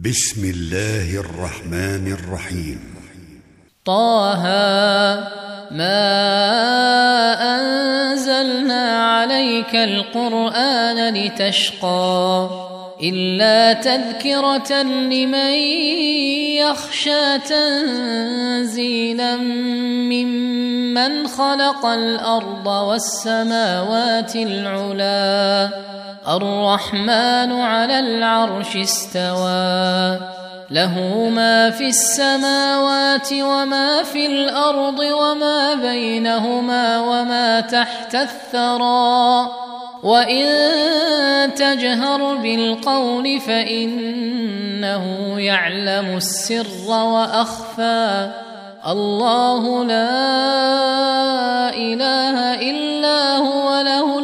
بسم الله الرحمن الرحيم. طه ما أنزلنا عليك القرآن لتشقى إلا تذكرة لمن يخشى تنزيلا ممن خلق الأرض والسماوات العلا الرحمن على العرش استوى له ما في السماوات وما في الأرض وما بينهما وما تحت الثرى وإن تجهر بالقول فإنه يعلم السر وأخفى الله لا إله إلا هو له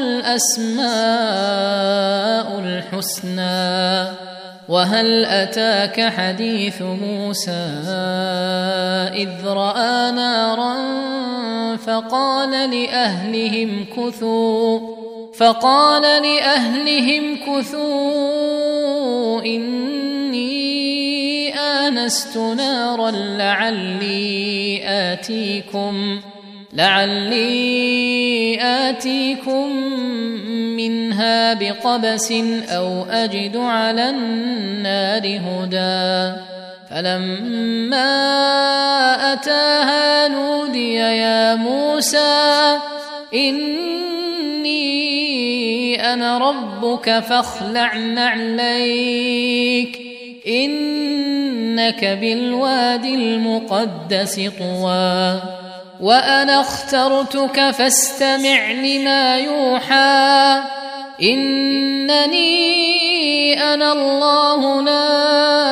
الأسماء الحسنى وهل أتاك حديث موسى إذ رأى نارا فقال لأهلهم كثوا إني آنست نارا لعلي آتيكم منها بقبس أو أجد على النار هدى فلما أتاها نودي يا موسى إني أنا ربك فاخلع نعليك إنك بالوادي المقدس طوى وأنا اخترتك فاستمع لما يوحى إنني أنا الله لا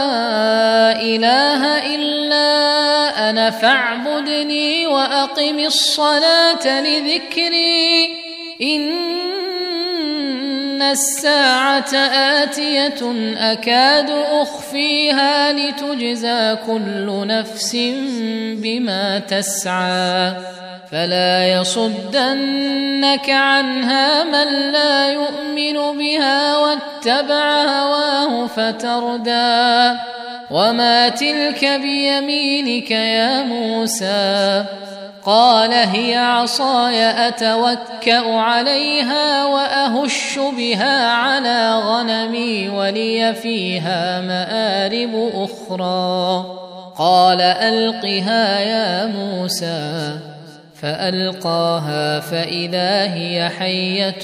إله إلا أنا فاعبدني وأقم الصلاة لذكري إن الساعة آتية أكاد أخفيها لتجزى كل نفس بما تسعى فلا يصدنك عنها من لا يؤمن بها واتبع هواه فتردى وما تلك بيمينك يا موسى قال هي عصاي أتوكأ عليها وأهش بها على غنمي ولي فيها مآرب أخرى قال ألقها يا موسى فألقاها فإذا هي حية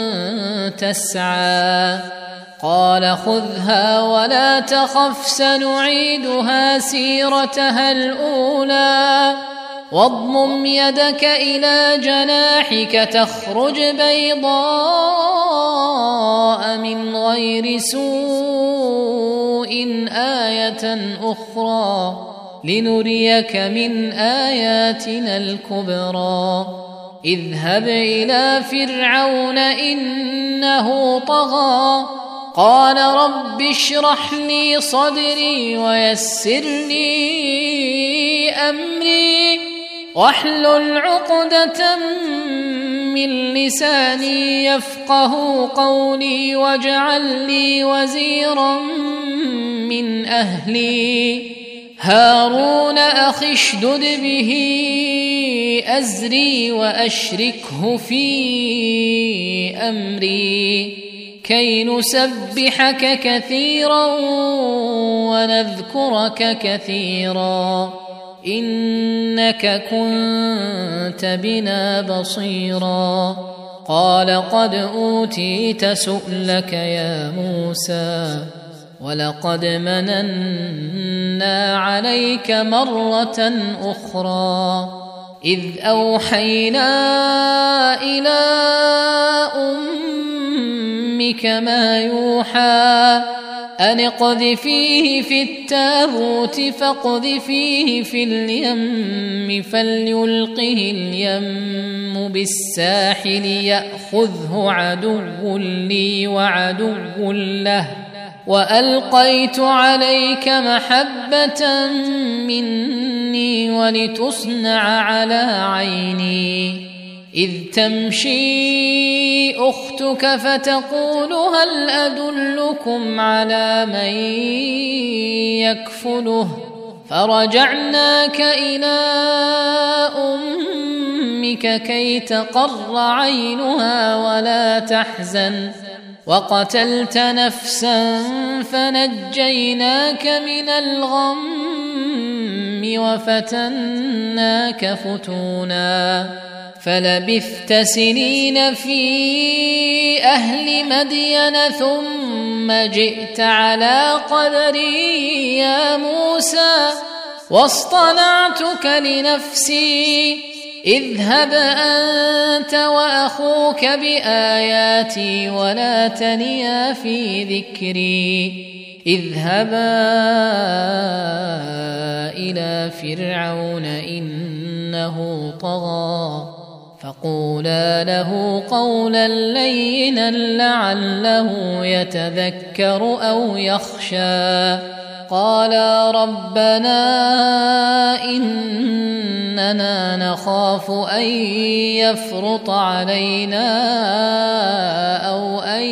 تسعى قال خذها ولا تخف سنعيدها سيرتها الأولى واضمم يدك إلى جناحك تخرج بيضاء من غير سوء آية أخرى لنريك من آياتنا الكبرى اذهب إلى فرعون إنه طغى قال رب اشرح لي صدري ويسر لي أمري واحلل عقدة من لساني يفقه قولي واجعل لي وزيرا من أهلي هارون أخي اشدد به أزري وأشركه في أمري كي نسبحك كثيرا ونذكرك كثيرا إنك كنت بنا بصيرا قال قد أوتيت سؤلك يا موسى ولقد مننا عليك مرة أخرى إذ أوحينا إلى أمك ما يوحى أن اقذفيه في التابوت فاقذفيه في اليم فليلقه اليم بالساحل يأخذه عدو لي وعدو له وألقيت عليك محبة مني ولتصنع على عيني إذ تمشي أختك فتقول هل أدلكم على من يكفله فرجعناك إلى أمك كي تقر عينها ولا تحزن وقتلت نفسا فنجيناك من الغم وفتناك فتونا فلبثت سنين في أهل مدين ثم جئت على قدري يا موسى واصطنعتك لنفسي اذهب أنت وأخوك بآياتي ولا تنيا في ذكري اذهبا إلى فرعون إنه طغى فقولا له قولا لينا لعله يتذكر أو يخشى قالا ربنا إننا نخاف أن يفرط علينا أو أن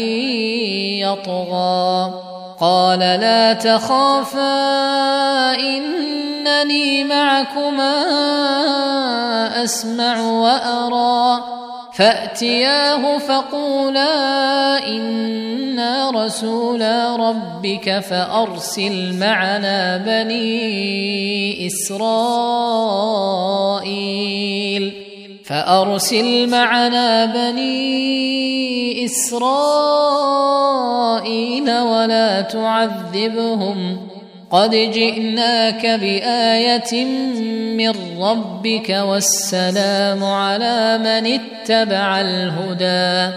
يطغى قال لا تخافا إنني معكما أسمع وأرى فأتياه فقولا إنا رسولا ربك فأرسل معنا بني إسرائيل ولا تعذبهم قد جئناك بآية من ربك والسلام على من اتبع الهدى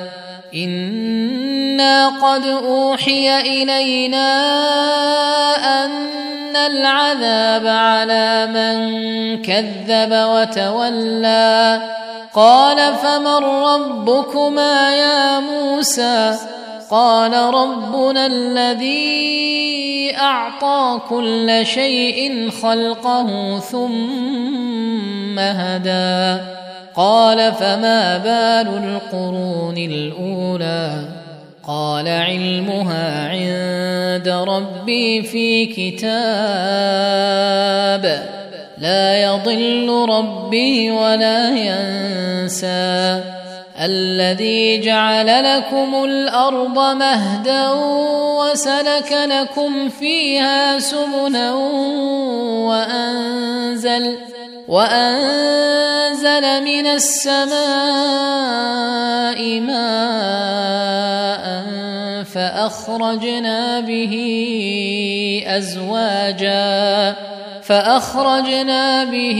إنا قد أوحي إلينا أن العذاب على من كذب وتولى قال فمن ربكما يا موسى قال ربنا الذي أعطى كل شيء خلقه ثم هدى قال فما بال القرون الأولى قال علمها عند ربي في كتاب لا يضل ربي ولا ينسى الذي جعل لكم الأرض مهدا وسلك لكم فيها سبلا وأنزل من السماء ماء فأخرجنا به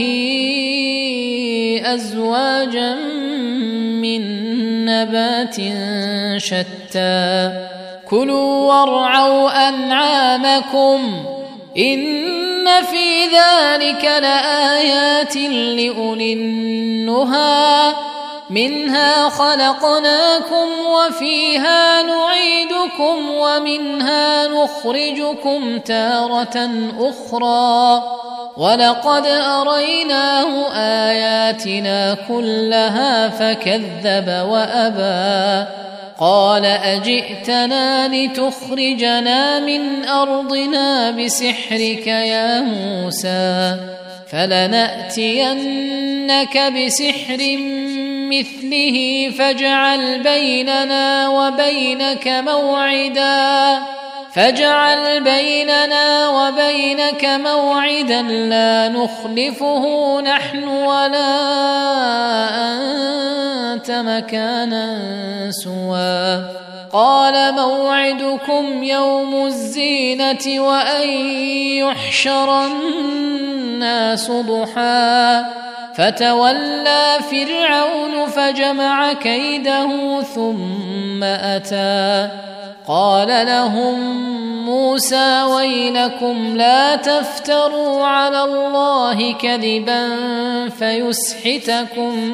أزواجا من نبات شتى كلوا وارعوا أنعامكم إن في ذلك لآيات لأولي النهى منها خلقناكم وفيها نعيدكم ومنها نخرجكم تارة أخرى ولقد أريناه آياتنا كلها فكذب وأبى قال أجئتنا لتخرجنا من أرضنا بسحرك يا موسى فلنأتينك بسحر مثله فاجعل بيننا وبينك موعدا لا نخلفه نحن ولا أنت مكانا سوى قال موعدكم يوم الزينة وأن يحشر الناس ضحى فتولى فرعون فجمع كيده ثم أتى قال لهم موسى ويلكم لا تفتروا على الله كذبا فيسحتكم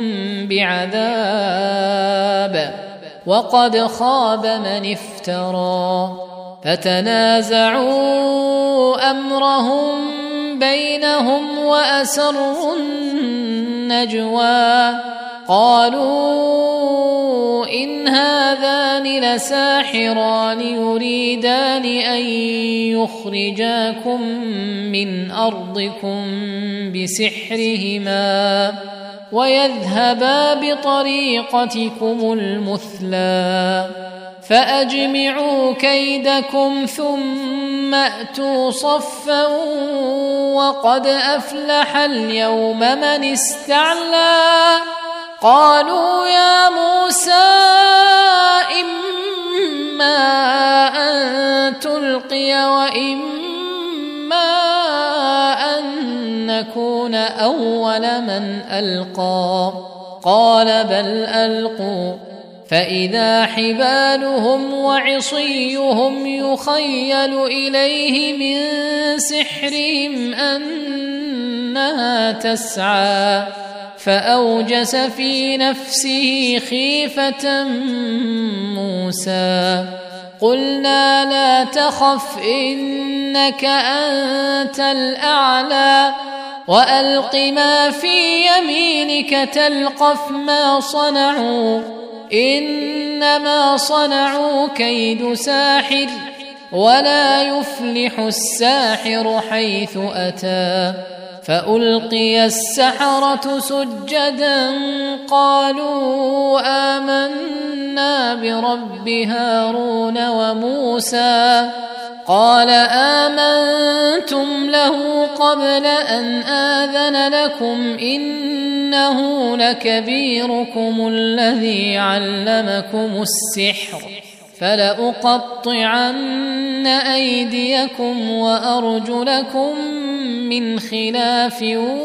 بعذاب وقد خاب من افترى فتنازعوا أمرهم بينهم وأسروا النجوى قالوا إن هذان لساحران يريدان أن يخرجاكم من أرضكم بسحرهما ويذهبا بطريقتكم المثلى فأجمعوا كيدكم ثم أتوا صفا وقد أفلح اليوم من استعلى قالوا يا موسى إما أن تلقي وإما أن نكون أول من ألقى قال بل ألقوا فإذا حبالهم وعصيهم يخيل إليه من سحرهم أنها تسعى فأوجس في نفسه خيفة موسى قلنا لا تخف إنك أنت الأعلى وألق ما في يمينك تلقف ما صنعوا إنما صنعوا كيد ساحر ولا يفلح الساحر حيث أتى فألقي السحرة سجدا قالوا آمنا برب هارون وموسى قال آمنتم له قبل أن آذن لكم إنه لكبيركم الذي علمكم السحر فلأقطعن أيديكم وأرجلكم من خلاف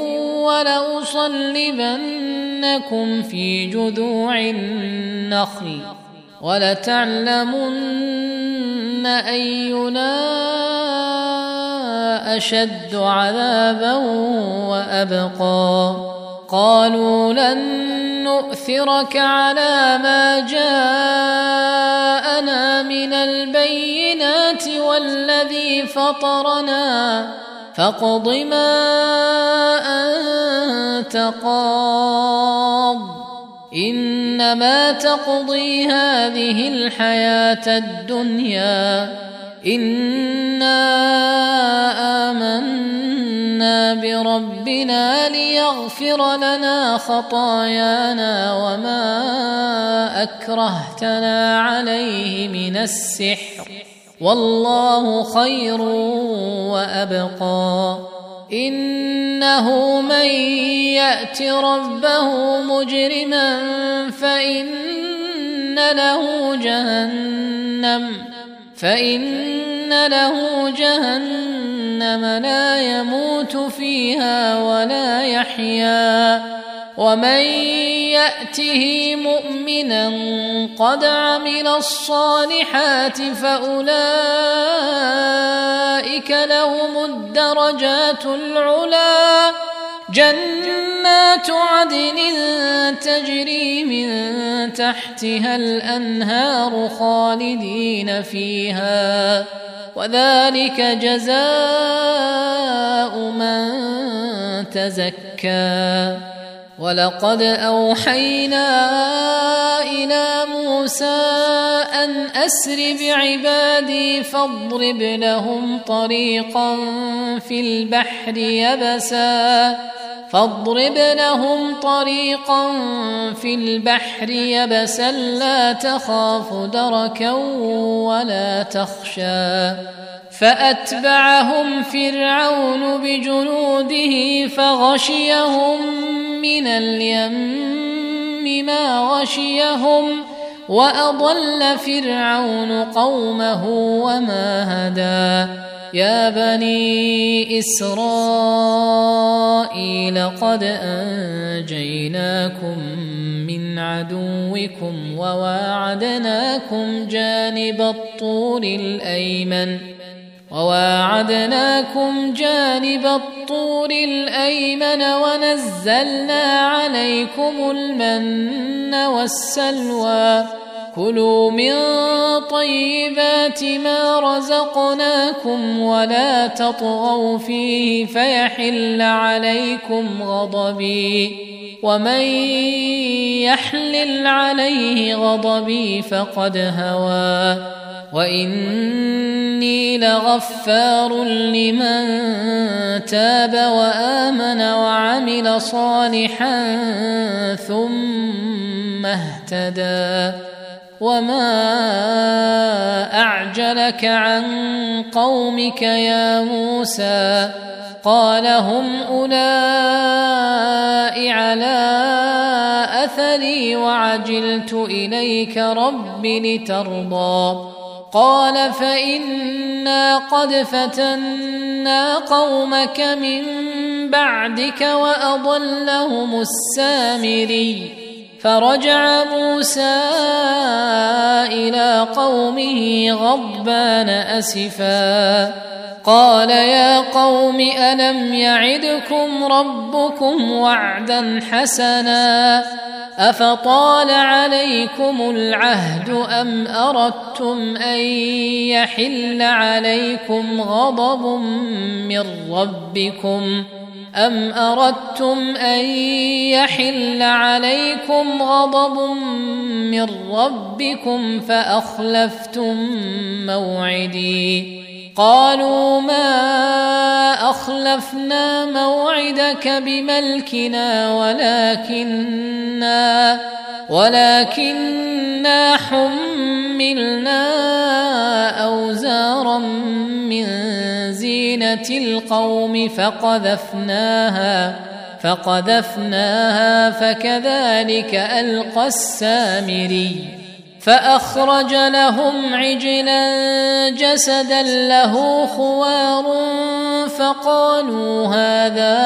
ولأصلبنكم في جذوع النخل ولتعلمن أينا أشد عذابا وأبقى قالوا لن نؤثرك على ما جاءنا من البينات والذي فطرنا فاقض ما أنت قاض إنما تقضي هذه الحياة الدنيا إنا آمنا بربنا ليغفر لنا خطايانا وما أكرهتنا عليه من السحر والله خير وأبقى إنه من يأت ربه مجرما فإن له جهنم لا يموت فيها ولا يحيا ومن يأته مؤمنا قد عمل الصالحات فأولئك لهم الدرجات العلى جنات عدن تجري من تحتها الأنهار خالدين فيها وذلك جزاء من تزكى ولقد أوحينا إلى موسى أن أسر بعبادي فاضرب لهم طريقا في البحر يبسا لا تخاف دركا ولا تخشى فأتبعهم فرعون بجنوده فغشيهم من اليم ما غشيهم وأضل فرعون قومه وما هدى يا بني إسرائيل قد أنجيناكم من عدوكم وواعدناكم جانب الطور الأيمن ونزلنا عليكم المن والسلوى كلوا من طيبات ما رزقناكم ولا تطغوا فيه فيحل عليكم غضبي ومن يحلل عليه غضبي فقد هوى وإني لغفار لمن تاب وآمن وعمل صالحا ثم اهتدى وما أعجلك عن قومك يا موسى قال هم أولئك على أثري وعجلت إليك رب لترضى قال فإنا قد فتنا قومك من بعدك وأضلهم السامري فرجع موسى إلى قومه غضبان أسفا قال يا قوم ألم يعدكم ربكم وعدا حسنا أفطال عليكم العهد أم أردتم أن يحل عليكم غضب من ربكم فأخلفتم موعدي قالوا ما أخلفنا موعدك بملكنا ولكننا حملنا أوزارا من زينة القوم فقذفناها فكذلك ألقى السامري فأخرج لهم عجلا جسدا له خوار فقالوا هذا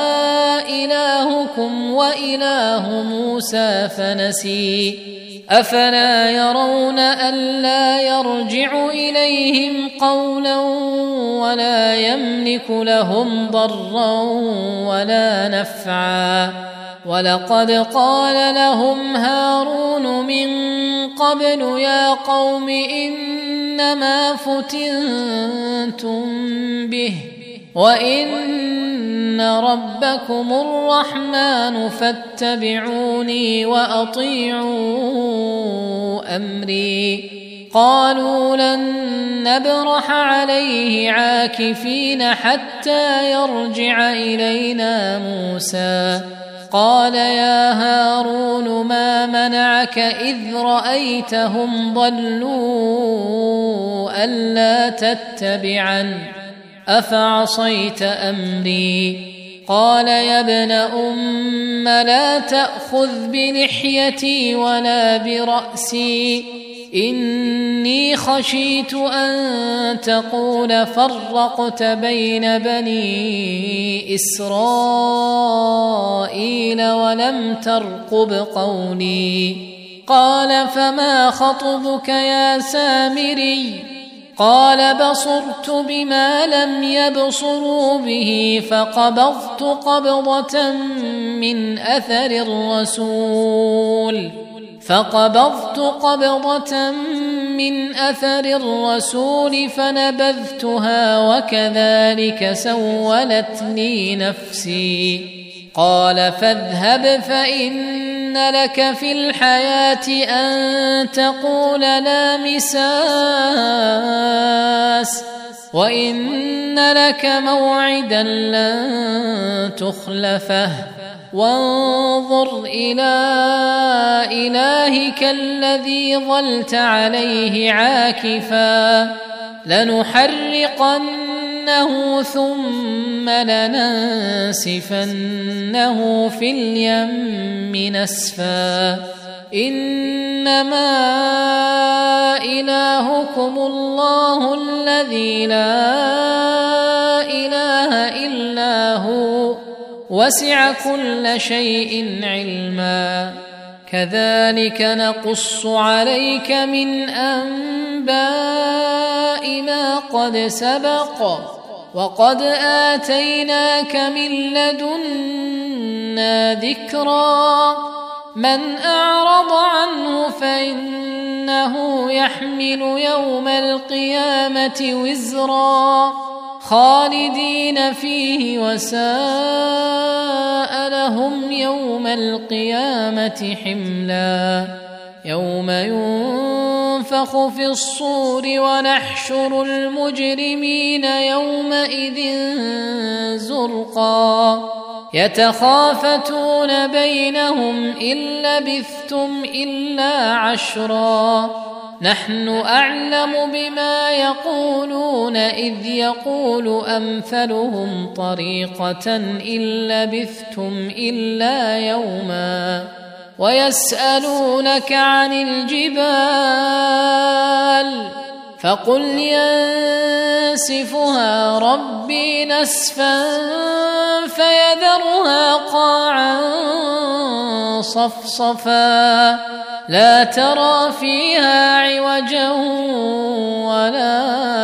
إلهكم وإله موسى فنسي أفلا يرون ألا يرجع إليهم قولا ولا يملك لهم ضرا ولا نفعا ولقد قال لهم هارون من قبل يا قوم إنما فتنتم به وإن ربكم الرحمن فاتبعوني وأطيعوا أمري قالوا لن نبرح عليه عاكفين حتى يرجع إلينا موسى قال يا هارون ما منعك إذ رأيتهم ضلوا ألا تتبعن أفعصيت أمري قال يا ابن أم لا تأخذ بلحيتي ولا برأسي إني خشيت أن تقول فرقت بين بني إسرائيل ولم ترقب قولي قال فما خطبك يا سامري قال بصرت بما لم يبصروا به فقبضت قبضة من أثر الرسول فنبذتها وكذلك سولت لي نفسي قال فاذهب فإن لك في الحياة أن تقول لا مساس وإن لك موعدا لن تخلفه وانظر إلى إلهك الذي ظلت عليه عاكفا لنحرقنه ثم لننسفنه في اليم نسفا إنما إلهكم الله الذي لا إله إلا هو وسع كل شيء علما كذلك نقص عليك من أنباء ما قد سبق وقد آتيناك من لدنا ذكرا من أعرض عنه فإنه يحمل يوم القيامة وزرا خالدين فيه وساء لهم يوم القيامة حملا يوم ينفخ في الصور ونحشر المجرمين يومئذ زرقا يتخافتون بينهم إن لبثتم إلا عشرا نحن أعلم بما يقولون إذ يقول أمثلهم طريقة إن لبثتم إلا يوما ويسألونك عن الجبال فقل ينسفها ربي نسفا فيذرها قاعا صفصفا لا ترى فيها عوجا ولا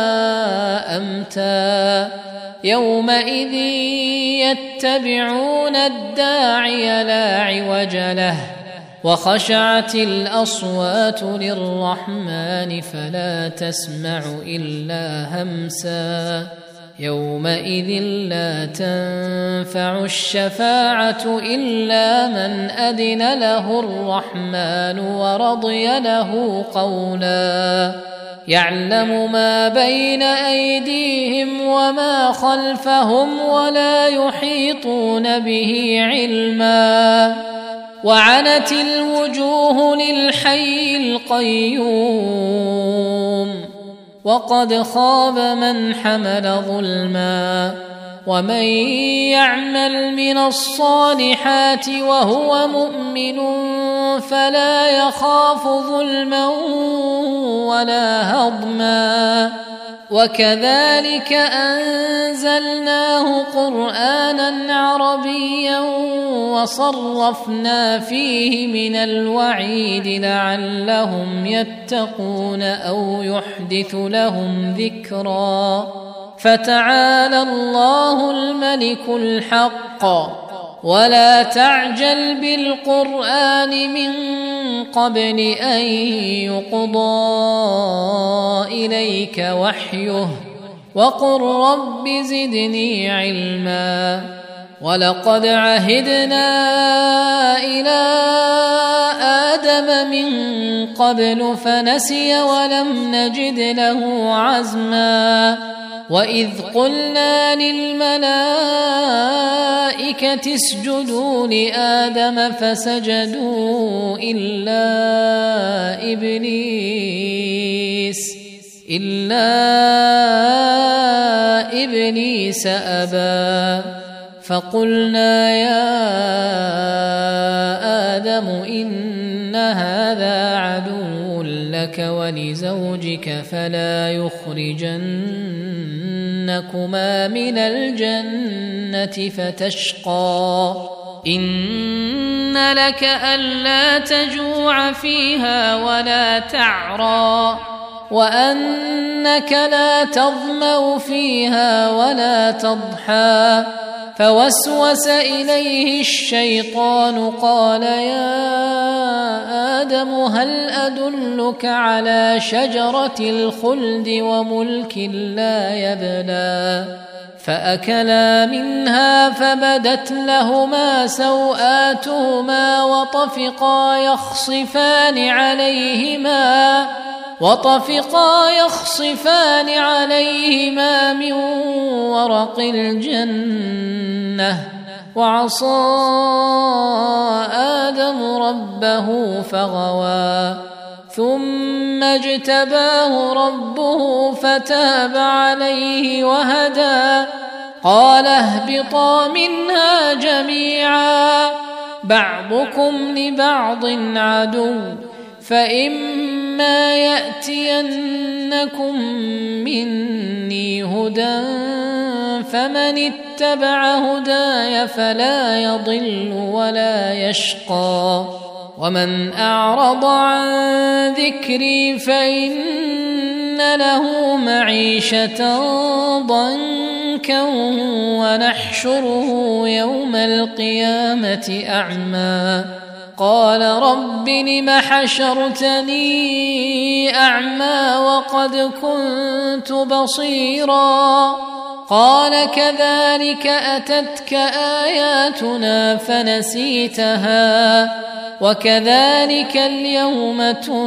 أمتا يومئذ يتبعون الداعي لا عوج له وخشعت الأصوات للرحمن فلا تسمع إلا همسا يومئذ لا تنفع الشفاعة إلا من أذن له الرحمن ورضي له قولا يعلم ما بين أيديهم وما خلفهم ولا يحيطون به علما وعنت الوجوه للحي القيوم وقد خاب من حمل ظلما ومن يعمل من الصالحات وهو مؤمن فلا يخاف ظلما ولا هضما وكذلك أنزلناه قرآنا عربيا وصرفنا فيه من الوعيد لعلهم يتقون أو يحدث لهم ذكرا فتعالى الله الملك الحق ولا تعجل بالقرآن من قبل أن يقضى إليك وحيه وقل رب زدني علما ولقد عهدنا إلى آدم من قبل فنسي ولم نجد له عزما وإذ قلنا للملائكة اسجدوا لآدم فسجدوا إلا إبليس أبى فقلنا يا آدم إن هذا عدو لك ولزوجك فلا يخرجنكما من الجنة فتشقى إن لك ألا تجوع فيها ولا تعرى وأنك لا تظمأ فيها ولا تضحى فوسوس إليه الشيطان قال يا آدم هل أدلك على شجرة الخلد وملك لا يبلى فأكلا منها فبدت لهما سوآتهما وطفقا يخصفان عليهما من ورق الجنة وعصى آدم ربه فغوى ثم اجتباه ربه فتاب عليه وهدى قال اهبطا منها جميعا بعضكم لبعض عدو فإما يأتينكم مني هدى فمن اتبع هداي فلا يضل ولا يشقى ومن أعرض عن ذكري فإن له معيشة ضنكا ونحشره يوم القيامة أعمى قال رب لم حشرتني أعمى وقد كنت بصيرا قال كذلك أتتك آياتنا فنسيتها وكذلك اليوم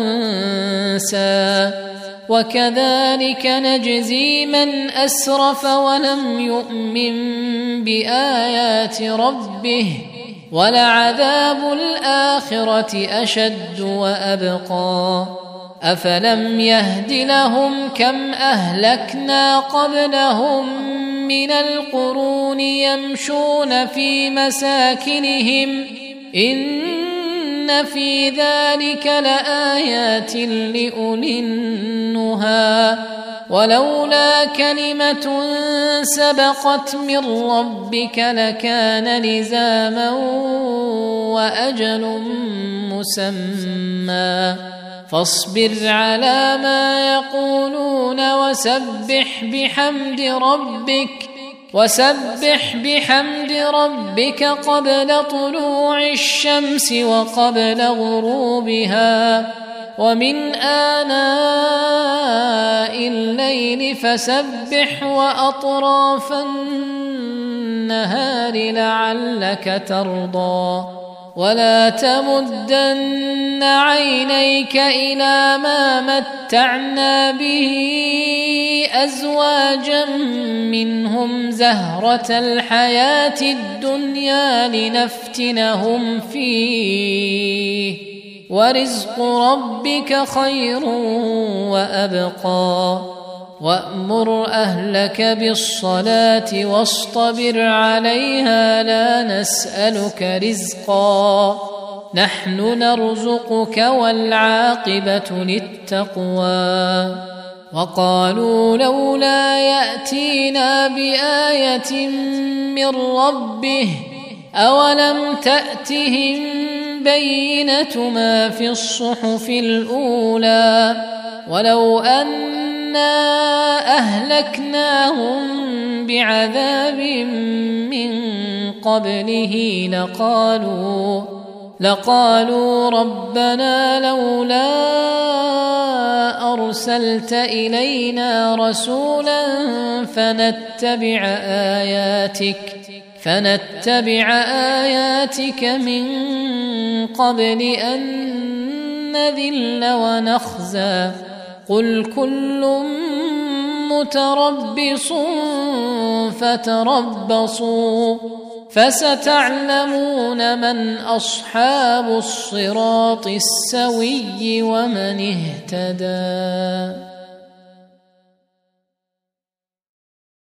تنسى وكذلك نجزي من أسرف ولم يؤمن بآيات ربه ولعذاب الآخرة أشد وأبقى أفلم يهد لهم كم أهلكنا قبلهم من القرون يمشون في مساكنهم إن في ذلك لآيات لأولي النهى ولولا كلمة سبقت من ربك لكان لزاما وأجل مسمى فاصبر على ما يقولون وسبح بحمد ربك قبل طلوع الشمس وقبل غروبها ومن آناء الليل فسبح وأطراف النهار لعلك ترضى ولا تمدن عينيك إلى ما متعنا به أزواجا منهم زهرة الحياة الدنيا لنفتنهم فيه ورزق ربك خير وأبقى وأمر أهلك بالصلاة واصطبر عليها لا نسألك رزقا نحن نرزقك والعاقبة للتقوى وقالوا لولا يأتينا بآية من ربه أولم تأتهم بينة ما في الصحف الأولى ولو أنا أهلكناهم بعذاب من قبله لقالوا ربنا لولا أرسلت إلينا رسولا فنتبع آياتك من قبل أن نذل ونخزى قل كل متربص فتربصوا فستعلمون من أصحاب الصراط السوي ومن اهتدى.